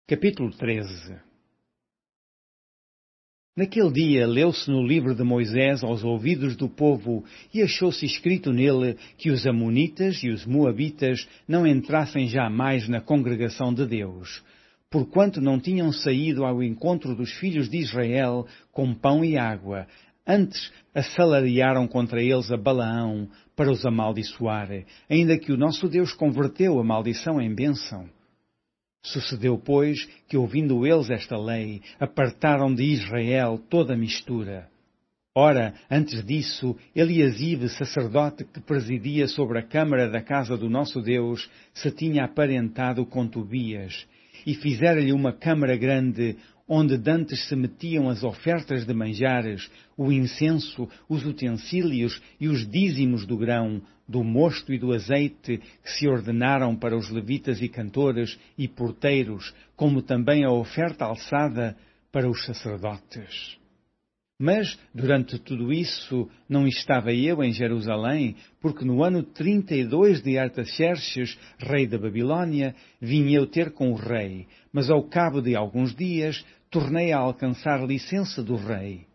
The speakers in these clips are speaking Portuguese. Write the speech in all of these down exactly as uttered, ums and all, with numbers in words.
Capítulo treze. Naquele dia leu-se no livro de Moisés aos ouvidos do povo e achou-se escrito nele que os Amonitas e os Moabitas não entrassem jamais na congregação de Deus, porquanto não tinham saído ao encontro dos filhos de Israel com pão e água, antes assalariaram contra eles a Balaão para os amaldiçoar, ainda que o nosso Deus converteu a maldição em bênção. Sucedeu, pois, que, ouvindo eles esta lei, apartaram de Israel toda a mistura. Ora, antes disso, Eliasibe, sacerdote que presidia sobre a câmara da casa do nosso Deus, se tinha aparentado com Tobias, e fizera-lhe uma câmara grande, onde dantes se metiam as ofertas de manjares, o incenso, os utensílios e os dízimos do grão, do mosto e do azeite que se ordenaram para os levitas e cantores e porteiros, como também a oferta alçada para os sacerdotes. Mas, durante tudo isso, não estava eu em Jerusalém, porque no ano trinta e dois de Artaxerxes, rei da Babilônia, vim eu ter com o rei, mas ao cabo de alguns dias tornei a alcançar licença do rei.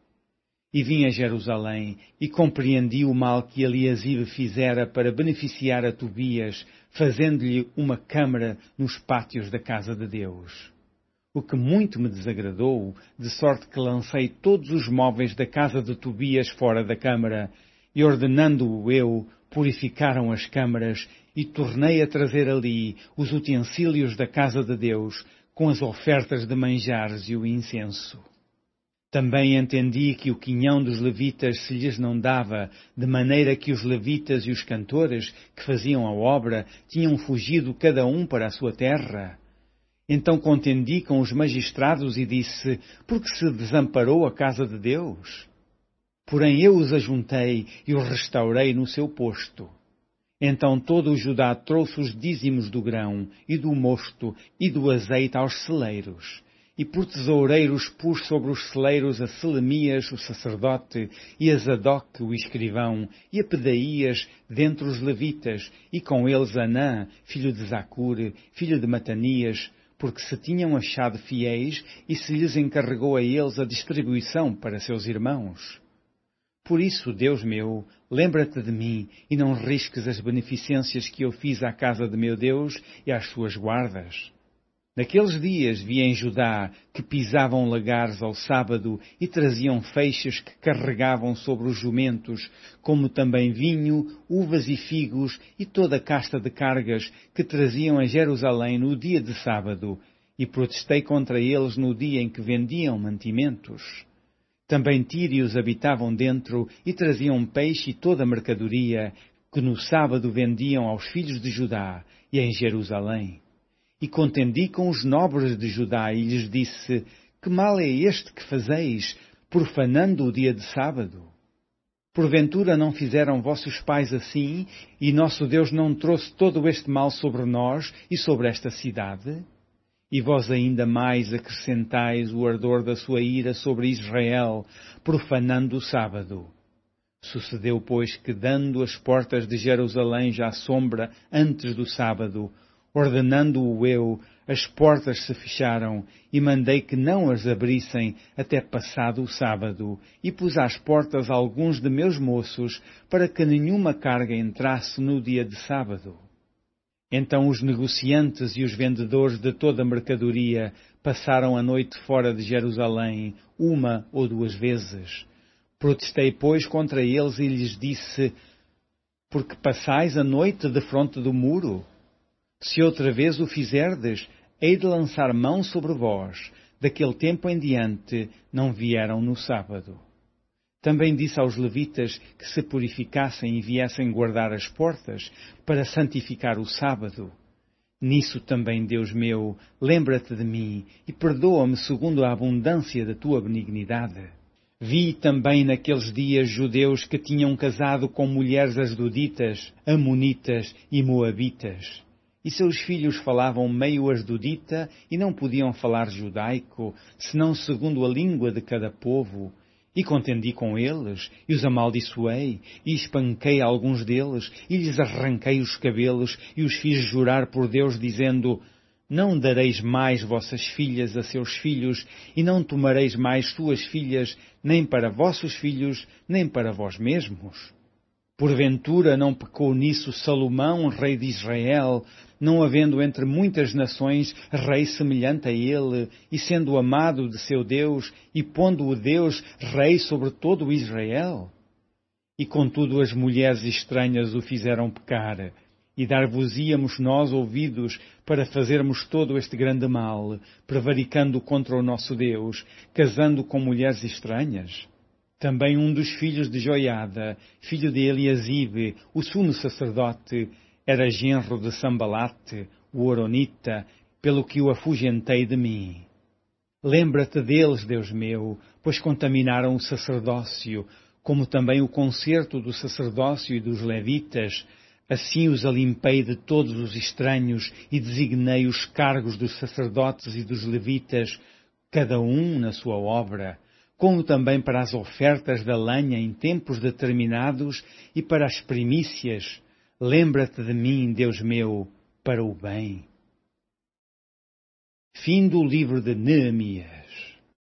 E vim a Jerusalém, e compreendi o mal que Eliasibe fizera para beneficiar a Tobias, fazendo-lhe uma câmara nos pátios da casa de Deus. O que muito me desagradou, de sorte que lancei todos os móveis da casa de Tobias fora da câmara, e ordenando-o eu, purificaram as câmaras, e tornei a trazer ali os utensílios da casa de Deus, com as ofertas de manjares e o incenso. Também entendi que o quinhão dos levitas se lhes não dava, de maneira que os levitas e os cantores, que faziam a obra, tinham fugido cada um para a sua terra. Então contendi com os magistrados e disse, por que se desamparou a casa de Deus? Porém eu os ajuntei e os restaurei no seu posto. Então todo o Judá trouxe os dízimos do grão, e do mosto, e do azeite aos celeiros. E por tesoureiros pus sobre os celeiros a Selemias, o sacerdote, e a Zadok, o escrivão, e a Pedaías, dentre os levitas, e com eles Anã, filho de Zacur, filho de Matanias, porque se tinham achado fiéis, e se lhes encarregou a eles a distribuição para seus irmãos. Por isso, Deus meu, lembra-te de mim, e não risques as beneficências que eu fiz à casa de meu Deus e às suas guardas. Naqueles dias vi em Judá que pisavam lagares ao sábado e traziam feixes que carregavam sobre os jumentos, como também vinho, uvas e figos e toda a casta de cargas que traziam a Jerusalém no dia de sábado, e protestei contra eles no dia em que vendiam mantimentos. Também tírios habitavam dentro e traziam peixe e toda a mercadoria, que no sábado vendiam aos filhos de Judá e em Jerusalém. E contendi com os nobres de Judá e lhes disse, que mal é este que fazeis, profanando o dia de sábado? Porventura não fizeram vossos pais assim, e nosso Deus não trouxe todo este mal sobre nós e sobre esta cidade? E vós ainda mais acrescentais o ardor da sua ira sobre Israel, profanando o sábado. Sucedeu, pois, que dando as portas de Jerusalém já sombra antes do sábado, ordenando-o eu, as portas se fecharam, e mandei que não as abrissem até passado o sábado, e pus às portas alguns de meus moços, para que nenhuma carga entrasse no dia de sábado. Então os negociantes e os vendedores de toda a mercadoria passaram a noite fora de Jerusalém, uma ou duas vezes. Protestei, pois, contra eles e lhes disse, porque passais a noite defronte do muro? Se outra vez o fizerdes, hei de lançar mão sobre vós. Daquele tempo em diante não vieram no sábado. Também disse aos levitas que se purificassem e viessem guardar as portas, para santificar o sábado. Nisso também, Deus meu, lembra-te de mim e perdoa-me segundo a abundância da tua benignidade. Vi também naqueles dias judeus que tinham casado com mulheres asdoditas, amonitas e moabitas. E seus filhos falavam meio asdodita e não podiam falar judaico, senão segundo a língua de cada povo. E contendi com eles, e os amaldiçoei, e espanquei alguns deles, e lhes arranquei os cabelos, e os fiz jurar por Deus, dizendo, Não dareis mais vossas filhas a seus filhos, e não tomareis mais suas filhas, nem para vossos filhos, nem para vós mesmos. Porventura não pecou nisso Salomão, rei de Israel, não havendo entre muitas nações rei semelhante a ele, e sendo amado de seu Deus, e pondo-o Deus rei sobre todo o Israel? E contudo as mulheres estranhas o fizeram pecar, e dar-vos-íamos nós ouvidos para fazermos todo este grande mal, prevaricando contra o nosso Deus, casando com mulheres estranhas? Também um dos filhos de Joiada, filho de Eliasibe, o sumo sacerdote, era genro de Sambalate, o Horonita, pelo que o afugentei de mim. Lembra-te deles, Deus meu, pois contaminaram o sacerdócio, como também o concerto do sacerdócio e dos levitas. Assim os alimpei de todos os estranhos e designei os cargos dos sacerdotes e dos levitas, cada um na sua obra, como também para as ofertas da lenha em tempos determinados e para as primícias. Lembra-te de mim, Deus meu, para o bem. Fim do livro de Neemias.